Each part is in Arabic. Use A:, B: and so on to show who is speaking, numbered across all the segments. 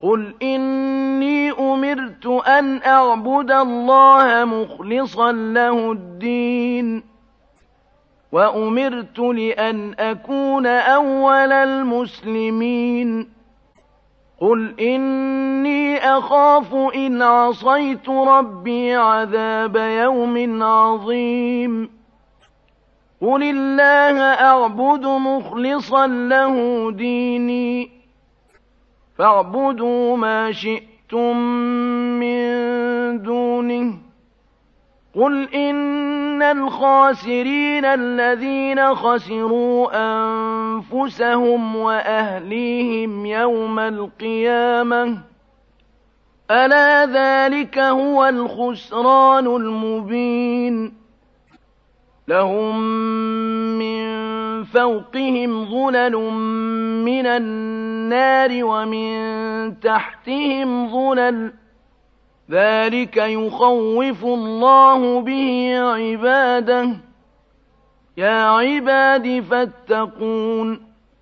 A: قُلْ إِنِّي أُمِرْتُ أَنْ أَعْبُدَ اللَّهَ مُخْلِصًا لَّهُ الدِّينَ وَأُمِرْتُ لِأَنْ أَكُونَ أَوَّلَ الْمُسْلِمِينَ قُلْ إِنِّي أَخَافُ إِنْ عَصَيْتُ رَبِّي عَذَابَ يَوْمٍ عَظِيمٍ قُلِ اللَّهَ أَعْبُدُ مُخْلِصًا لَّهُ دِينِي فاعبدوا ما شئتم من دونه قل إن الخاسرين الذين خسروا أنفسهم وأهليهم يوم القيامة ألا ذلك هو الخسران المبين لهم من فوقهم ظلل من النار ومن تحتهم ظلل ذلك يخوف الله به عباده يا عباد فاتقون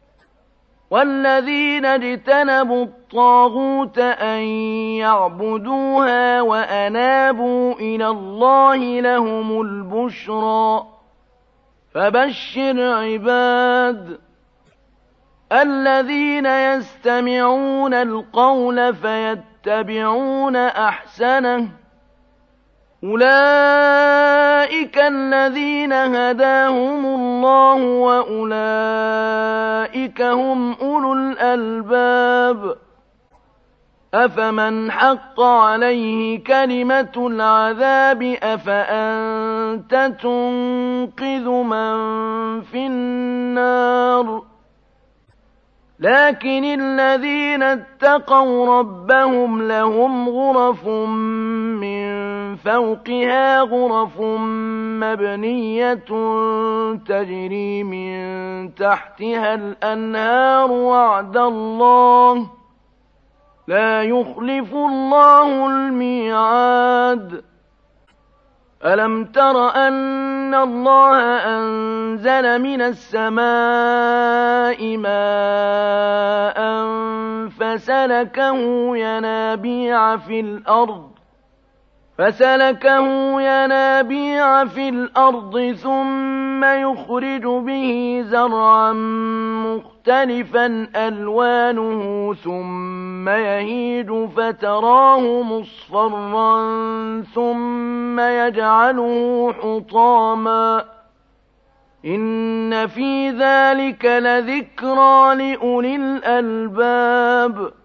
A: والذين اجتنبوا الطاغوت أن يعبدوها وأنابوا إلى الله لهم البشرى فبشر عباد الذين يستمعون القول فيتبعون أحسنه أولئك الذين هداهم الله وأولئك هم أولو الألباب أفمن حق عليه كلمة العذاب أفأنت تنقذ من في النار لكن الذين اتقوا ربهم لهم غرف من فوقها غرف مبنية تجري من تحتها الأنهار وعد الله لا يخلف الله الميعاد ألم تر أن الله أنزل من السماء ماء فسلكه ينابيع في الأرض ثم يخرج به زرعا مختلفا ألوانه ثم يهيج فتراه مصفرا ثم يجعله حطاما إن في ذلك لذكرى لأولي الألباب